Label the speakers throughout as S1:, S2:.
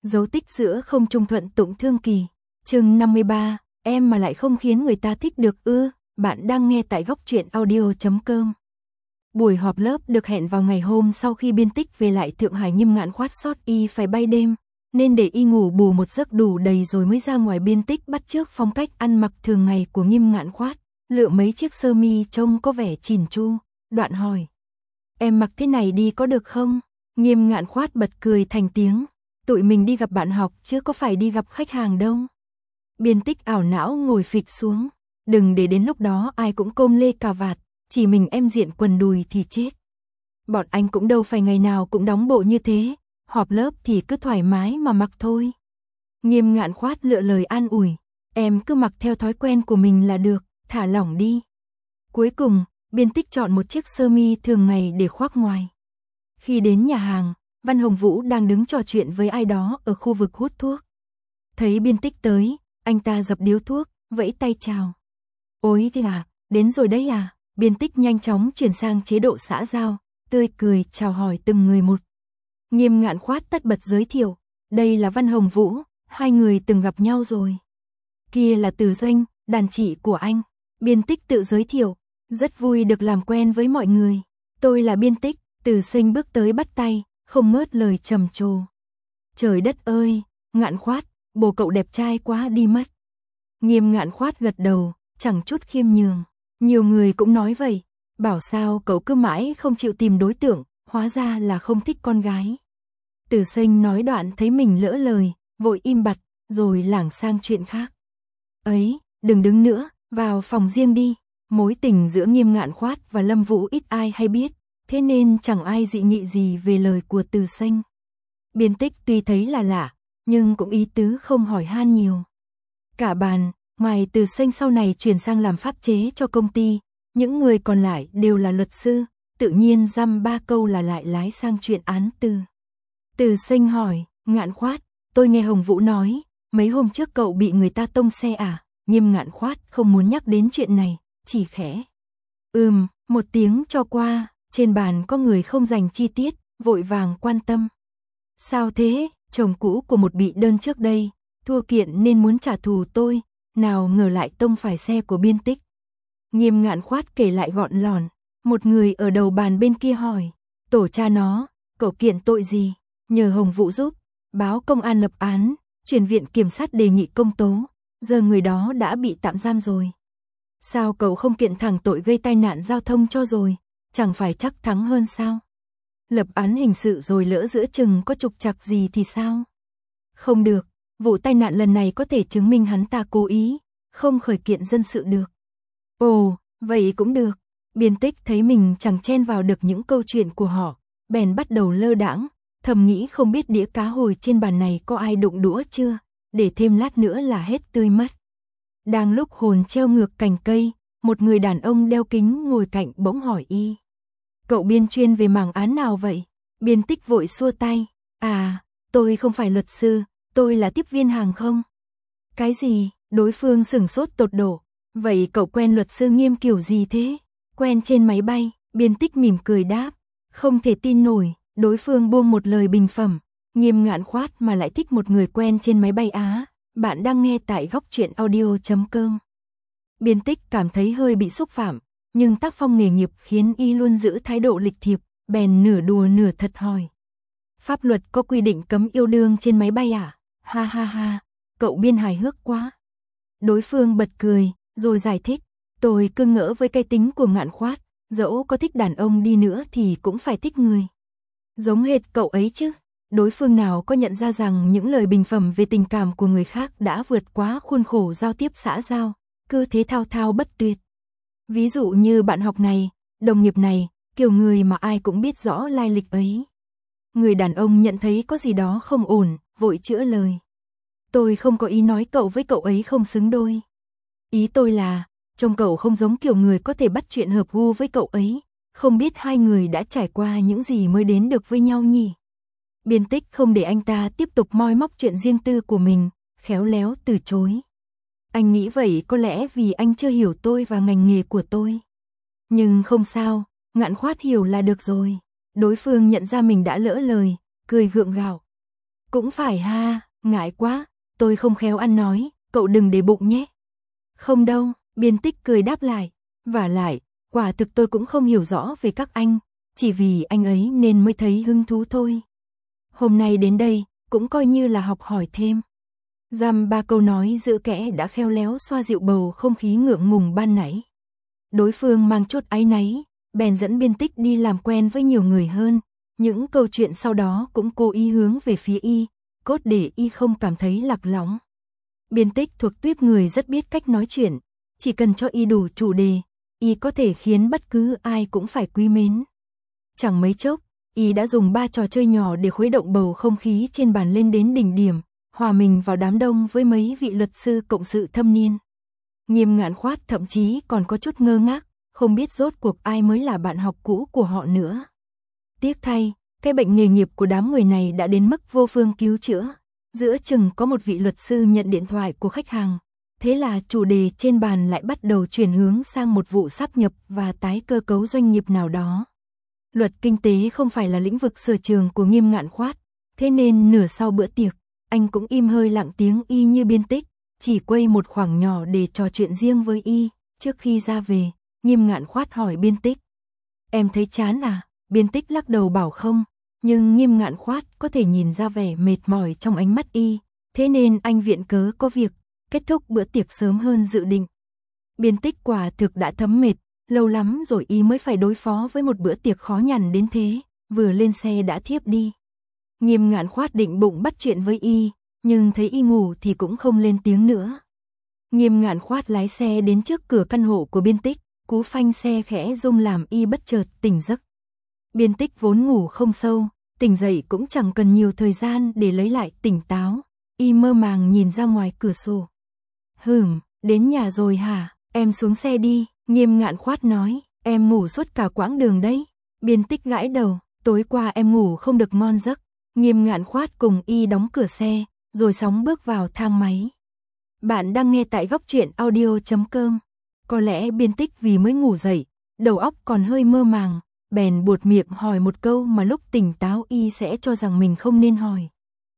S1: Dấu tích giữa không trung thuận tụng thương kỳ. Chương 53, em mà lại không khiến người ta thích được ư? Bạn đang nghe tại góc truyện audio.com. Buổi họp lớp được hẹn vào ngày hôm sau khi Biên Tích về lại Thượng Hải. Nghiêm Ngạn Khoát sót y phải bay đêm, nên để y ngủ bù một giấc đủ đầy rồi mới ra ngoài. Biên Tích bắt chước phong cách ăn mặc thường ngày của Nghiêm Ngạn Khoát, lựa mấy chiếc sơ mi trông có vẻ chỉn chu, đoạn hỏi: "Em mặc thế này đi có được không?" Nghiêm Ngạn Khoát bật cười thành tiếng: "Tụi mình đi gặp bạn học chứ có phải đi gặp khách hàng đâu." Biên Tích ảo não ngồi phịch xuống: "Đừng để đến lúc đó ai cũng côm lê cà vạt, chỉ mình em diện quần đùi thì chết. Bọn anh cũng đâu phải ngày nào cũng đóng bộ như thế, họp lớp thì cứ thoải mái mà mặc thôi." Nghiêm Ngạn Khoát lựa lời an ủi: "Em cứ mặc theo thói quen của mình là được, thả lỏng đi." Cuối cùng, Biên Tích chọn một chiếc sơ mi thường ngày để khoác ngoài. Khi đến nhà hàng, Văn Hồng Vũ đang đứng trò chuyện với ai đó ở khu vực hút thuốc. Thấy Biên Tích tới, anh ta dập điếu thuốc, vẫy tay chào. "Ôi thế à, đến rồi đấy à?" Biên Tích nhanh chóng chuyển sang chế độ xã giao, tươi cười chào hỏi từng người một. Nghiêm Ngạn Khoát tất bật giới thiệu: "Đây là Văn Hồng Vũ, hai người từng gặp nhau rồi. Kia là Từ Doanh, đàn chị của anh." Biên Tích tự giới thiệu: "Rất vui được làm quen với mọi người. Tôi là Biên Tích." Từ Sinh bước tới bắt tay, không ngớt lời trầm trồ: "Trời đất ơi, Ngạn Khoát, bồ cậu đẹp trai quá đi mất." Nghiêm Ngạn Khoát gật đầu, chẳng chút khiêm nhường: "Nhiều người cũng nói vậy, bảo sao cậu cứ mãi không chịu tìm đối tượng, hóa ra là không thích con gái." Từ Sinh nói đoạn thấy mình lỡ lời, vội im bặt, rồi lảng sang chuyện khác. "Ấy, đừng đứng nữa, vào phòng riêng đi." Mối tình giữa Nghiêm Ngạn Khoát và Lâm Vũ ít ai hay biết, thế nên chẳng ai dị nghị gì về lời của Từ Sinh. Biên Tích tuy thấy là lạ, nhưng cũng ý tứ không hỏi han nhiều. Cả bàn, ngoài Từ Sinh sau này chuyển sang làm pháp chế cho công ty, những người còn lại đều là luật sư, tự nhiên dăm ba câu là lại lái sang chuyện án tư. Từ Sinh hỏi: "Ngạn Khoát, tôi nghe Hồng Vũ nói, mấy hôm trước cậu bị người ta tông xe à?" Nghiêm Ngạn Khoát không muốn nhắc đến chuyện này, chỉ khẽ một tiếng cho qua. Trên bàn có người không dành chi tiết, vội vàng quan tâm: "Sao thế, chồng cũ của một bị đơn trước đây, thua kiện nên muốn trả thù tôi, nào ngờ lại tông phải xe của Biên Tích." Nghiêm Ngạn Khoát kể lại gọn lòn. Một người ở đầu bàn bên kia hỏi: "Tổ cha nó, cậu kiện tội gì?" Nhờ Hồng Vũ giúp, báo công an lập án, chuyển viện kiểm sát đề nghị công tố, giờ người đó đã bị tạm giam rồi. "Sao cậu không kiện thẳng tội gây tai nạn giao thông cho rồi, chẳng phải chắc thắng hơn sao? Lập án hình sự rồi lỡ giữa chừng có trục trặc gì thì sao?" "Không được, vụ tai nạn lần này có thể chứng minh hắn ta cố ý, không khởi kiện dân sự được." "Ồ, vậy cũng được." Biên Tích thấy mình chẳng chen vào được những câu chuyện của họ, bèn bắt đầu lơ đãng, thầm nghĩ không biết đĩa cá hồi trên bàn này có ai đụng đũa chưa, để thêm lát nữa là hết tươi mất. Đang lúc hồn treo ngược cành cây, một người đàn ông đeo kính ngồi cạnh bỗng hỏi y: "Cậu Biên chuyên về mảng án nào vậy?" Biên Tích vội xua tay: "À, tôi không phải luật sư, tôi là tiếp viên hàng không." "Cái gì?" Đối phương sửng sốt tột độ: "Vậy cậu quen luật sư Nghiêm kiểu gì thế?" "Quen trên máy bay." Biên Tích mỉm cười đáp. Không thể tin nổi, đối phương buông một lời bình phẩm: Nghiêm Ngạn Khoát mà lại thích một người quen trên máy bay á. Bạn đang nghe tại góc truyện audio.com. Biên Tích cảm thấy hơi bị xúc phạm, nhưng tác phong nghề nghiệp khiến y luôn giữ thái độ lịch thiệp, bèn nửa đùa nửa thật hỏi: "Pháp luật có quy định cấm yêu đương trên máy bay à?" "Ha ha ha, cậu Biên hài hước quá." Đối phương bật cười, rồi giải thích: "Tôi cứ ngỡ với cái tính của Ngạn Khoát, dẫu có thích đàn ông đi nữa thì cũng phải thích người giống hệt cậu ấy chứ." Đối phương nào có nhận ra rằng những lời bình phẩm về tình cảm của người khác đã vượt quá khuôn khổ giao tiếp xã giao, cứ thế thao thao bất tuyệt. Ví dụ như bạn học này, đồng nghiệp này, kiểu người mà ai cũng biết rõ lai lịch ấy. Người đàn ông nhận thấy có gì đó không ổn, vội chữa lời: "Tôi không có ý nói cậu với cậu ấy không xứng đôi. Ý tôi là, trông cậu không giống kiểu người có thể bắt chuyện hợp gu với cậu ấy, không biết hai người đã trải qua những gì mới đến được với nhau nhỉ?" Biên Tích không để anh ta tiếp tục moi móc chuyện riêng tư của mình, khéo léo từ chối: "Anh nghĩ vậy có lẽ vì anh chưa hiểu tôi và ngành nghề của tôi. Nhưng không sao, Ngạn Khoát hiểu là được rồi." Đối phương nhận ra mình đã lỡ lời, cười gượng gạo: Cũng phải ha, ngại quá, tôi không khéo ăn nói, cậu đừng để bụng nhé. Không đâu, Biên Tích cười đáp lại, vả lại, quả thực tôi cũng không hiểu rõ về các anh, chỉ vì anh ấy nên mới thấy hứng thú thôi. Hôm nay đến đây, cũng coi như là học hỏi thêm. Dăm ba câu nói giữ kẽ đã khéo léo xoa dịu bầu không khí ngượng ngùng ban nãy. Đối phương mang chút áy náy, bèn dẫn Biên Tích đi làm quen với nhiều người hơn. Những câu chuyện sau đó cũng cố ý hướng về phía y, cốt để y không cảm thấy lạc lõng. Biên Tích thuộc tuýp người rất biết cách nói chuyện, chỉ cần cho y đủ chủ đề, y có thể khiến bất cứ ai cũng phải quý mến. Chẳng mấy chốc, y đã dùng 3 trò chơi nhỏ để khuấy động bầu không khí trên bàn lên đến đỉnh điểm, hòa mình vào đám đông với mấy vị luật sư cộng sự thâm niên. Nghiêm Ngạn Khoát thậm chí còn có chút ngơ ngác, không biết rốt cuộc ai mới là bạn học cũ của họ nữa. Tiếc thay, cái bệnh nghề nghiệp của đám người này đã đến mức vô phương cứu chữa. Giữa chừng có một vị luật sư nhận điện thoại của khách hàng. Thế là chủ đề trên bàn lại bắt đầu chuyển hướng sang một vụ sáp nhập và tái cơ cấu doanh nghiệp nào đó. Luật kinh tế không phải là lĩnh vực sở trường của Nghiêm Ngạn Khoát, thế nên nửa sau bữa tiệc, anh cũng im hơi lặng tiếng y như Biên Tích, chỉ quay một khoảng nhỏ để trò chuyện riêng với y. Trước khi ra về, Nghiêm Ngạn Khoát hỏi Biên Tích: "Em thấy chán à?" Biên Tích lắc đầu bảo không, nhưng Nghiêm Ngạn Khoát có thể nhìn ra vẻ mệt mỏi trong ánh mắt y, thế nên anh viện cớ có việc, kết thúc bữa tiệc sớm hơn dự định. Biên Tích quả thực đã thấm mệt, lâu lắm rồi y mới phải đối phó với một bữa tiệc khó nhằn đến thế, vừa lên xe đã thiếp đi. Nghiêm Ngạn Khoát định bụng bắt chuyện với y, nhưng thấy y ngủ thì cũng không lên tiếng nữa. Nghiêm Ngạn Khoát lái xe đến trước cửa căn hộ của Biên Tích, cú phanh xe khẽ rung làm y bất chợt tỉnh giấc. Biên Tích vốn ngủ không sâu, tỉnh dậy cũng chẳng cần nhiều thời gian để lấy lại tỉnh táo, y mơ màng nhìn ra ngoài cửa sổ. Đến nhà rồi hả, em xuống xe đi, Nghiêm Ngạn Khoát nói, em ngủ suốt cả quãng đường đấy. Biên Tích gãi đầu, tối qua em ngủ không được ngon giấc. Nghiêm Ngạn Khoát cùng y đóng cửa xe, rồi sóng bước vào thang máy. Bạn đang nghe tại góc truyện audio.com. Có lẽ Biên Tích vì mới ngủ dậy, đầu óc còn hơi mơ màng, bèn buột miệng hỏi một câu mà lúc tỉnh táo y sẽ cho rằng mình không nên hỏi.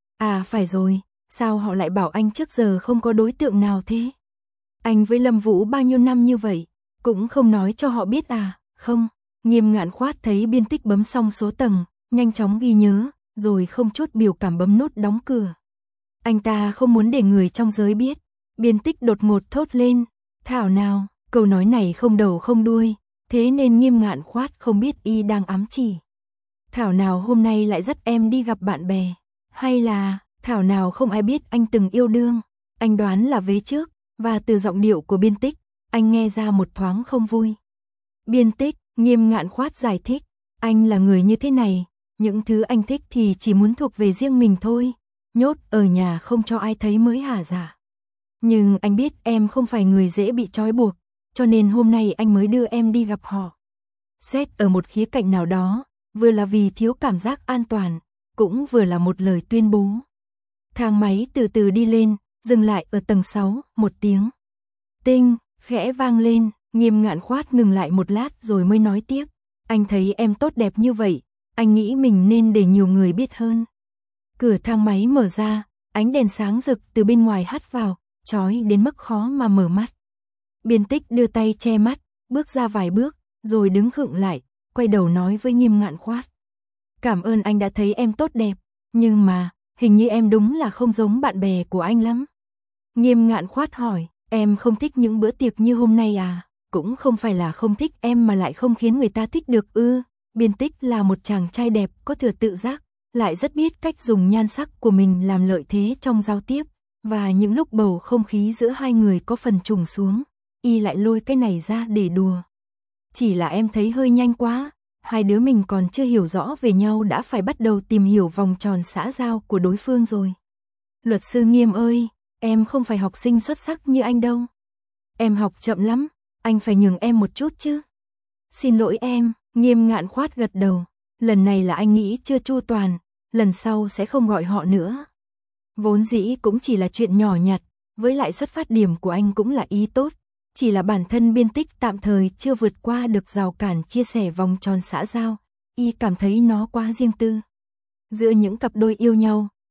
S1: À phải rồi, sao họ lại bảo anh trước giờ không có đối tượng nào thế? Anh với Lâm Vũ bao nhiêu năm như vậy, cũng không nói cho họ biết à? Không, Nghiêm Ngạn Khoát thấy Biên Tích bấm xong số tầng, nhanh chóng ghi nhớ, rồi không chút biểu cảm bấm nút đóng cửa. Anh ta không muốn để người trong giới biết. Biên Tích đột ngột thốt lên, thảo nào, câu nói này không đầu không đuôi, thế nên Nghiêm Ngạn Khoát không biết y đang ám chỉ. Thảo nào hôm nay lại dắt em đi gặp bạn bè, hay là thảo nào không ai biết anh từng yêu đương. Anh đoán là vế trước, và từ giọng điệu của Biên Tích, anh nghe ra một thoáng không vui. Biên Tích, Nghiêm Ngạn Khoát giải thích, anh là người như thế này, những thứ anh thích thì chỉ muốn thuộc về riêng mình thôi, nhốt ở nhà không cho ai thấy mới hả dạ. Nhưng anh biết em không phải người dễ bị trói buộc, cho nên hôm nay anh mới đưa em đi gặp họ. Xét ở một khía cạnh nào đó, vừa là vì thiếu cảm giác an toàn, cũng vừa là một lời tuyên bố. Thang máy từ từ đi lên, dừng lại ở tầng 6, một tiếng tinh khẽ vang lên. Nghiêm Ngạn Khoát ngừng lại một lát rồi mới nói tiếp, anh thấy em tốt đẹp như vậy, anh nghĩ mình nên để nhiều người biết hơn. Cửa thang máy mở ra, ánh đèn sáng rực từ bên ngoài hắt vào, chói đến mức khó mà mở mắt. Biên Tích đưa tay che mắt, bước ra vài bước, rồi đứng khựng lại, quay đầu nói với Nghiêm Ngạn Khoát. Cảm ơn anh đã thấy em tốt đẹp, nhưng mà, hình như em đúng là không giống bạn bè của anh lắm. Nghiêm Ngạn Khoát hỏi, em không thích những bữa tiệc như hôm nay à? Cũng không phải là không thích em mà lại không khiến người ta thích được ư. Biên Tích là một chàng trai đẹp có thừa tự giác, lại rất biết cách dùng nhan sắc của mình làm lợi thế trong giao tiếp, và những lúc bầu không khí giữa hai người có phần trùng xuống, y lại lôi cái này ra để đùa. Chỉ là em thấy hơi nhanh quá, hai đứa mình còn chưa hiểu rõ về nhau đã phải bắt đầu tìm hiểu vòng tròn xã giao của đối phương rồi. Luật sư Nghiêm ơi, em không phải học sinh xuất sắc như anh đâu. Em học chậm lắm, anh phải nhường em một chút chứ. Xin lỗi em, Nghiêm Ngạn Khoát gật đầu, lần này là anh nghĩ chưa chu toàn, lần sau sẽ không gọi họ nữa. Vốn dĩ cũng chỉ là chuyện nhỏ nhặt, với lại xuất phát điểm của anh cũng là ý tốt, chỉ là bản thân Biên Tích tạm thời chưa vượt qua được rào cản chia sẻ vòng tròn xã giao, y cảm thấy nó quá riêng tư. Giữa những cặp đôi yêu nhau,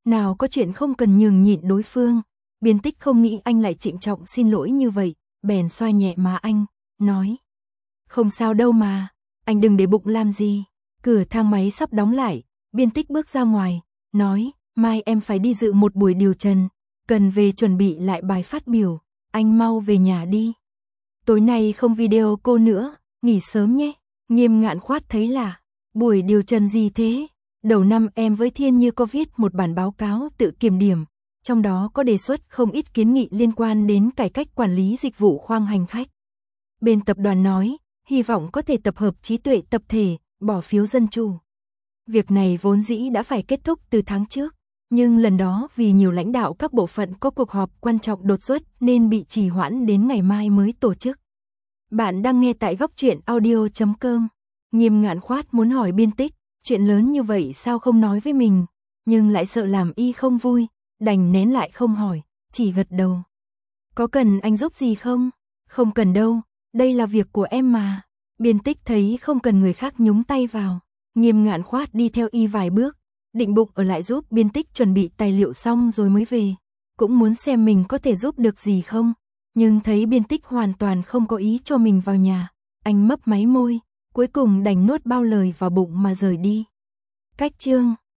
S1: nào có chuyện không cần nhường nhịn đối phương. Biên Tích không nghĩ anh lại trịnh trọng xin lỗi như vậy, bèn xoa nhẹ má anh, nói. Không sao đâu mà, anh đừng để bụng làm gì. Cửa thang máy sắp đóng lại, Biên Tích bước ra ngoài, nói, mai em phải đi dự một buổi điều trần, cần về chuẩn bị lại bài phát biểu, anh mau về nhà đi. Tối nay không video cô nữa, nghỉ sớm nhé. Nghiêm Ngạn Khoát thấy lạ, buổi điều trần gì thế? Đầu năm em với Thiên Như có viết một bản báo cáo tự kiểm điểm, trong đó có đề xuất không ít kiến nghị liên quan đến cải cách quản lý dịch vụ khoang hành khách. Bên tập đoàn nói, hy vọng có thể tập hợp trí tuệ tập thể, bỏ phiếu dân chủ. Việc này vốn dĩ đã phải kết thúc từ tháng trước, nhưng lần đó vì nhiều lãnh đạo các bộ phận có cuộc họp quan trọng đột xuất nên bị trì hoãn đến ngày mai mới tổ chức. Bạn đang nghe tại góc truyện audio.com. Nghiêm Ngạn Khoát muốn hỏi Biên Tích, chuyện lớn như vậy sao không nói với mình, nhưng lại sợ làm y không vui, đành nén lại không hỏi, chỉ gật đầu. Có cần anh giúp gì không? Không cần đâu, đây là việc của em mà. Biên Tích thấy không cần người khác nhúng tay vào. Nghiêm Ngạn Khoát đi theo y vài bước, định bụng ở lại giúp Biên Tích chuẩn bị tài liệu xong rồi mới về. Cũng muốn xem mình có thể giúp được gì không. Nhưng thấy Biên Tích hoàn toàn không có ý cho mình vào nhà. Anh mấp máy môi, cuối cùng đành nuốt bao lời vào bụng mà rời đi. Cách chương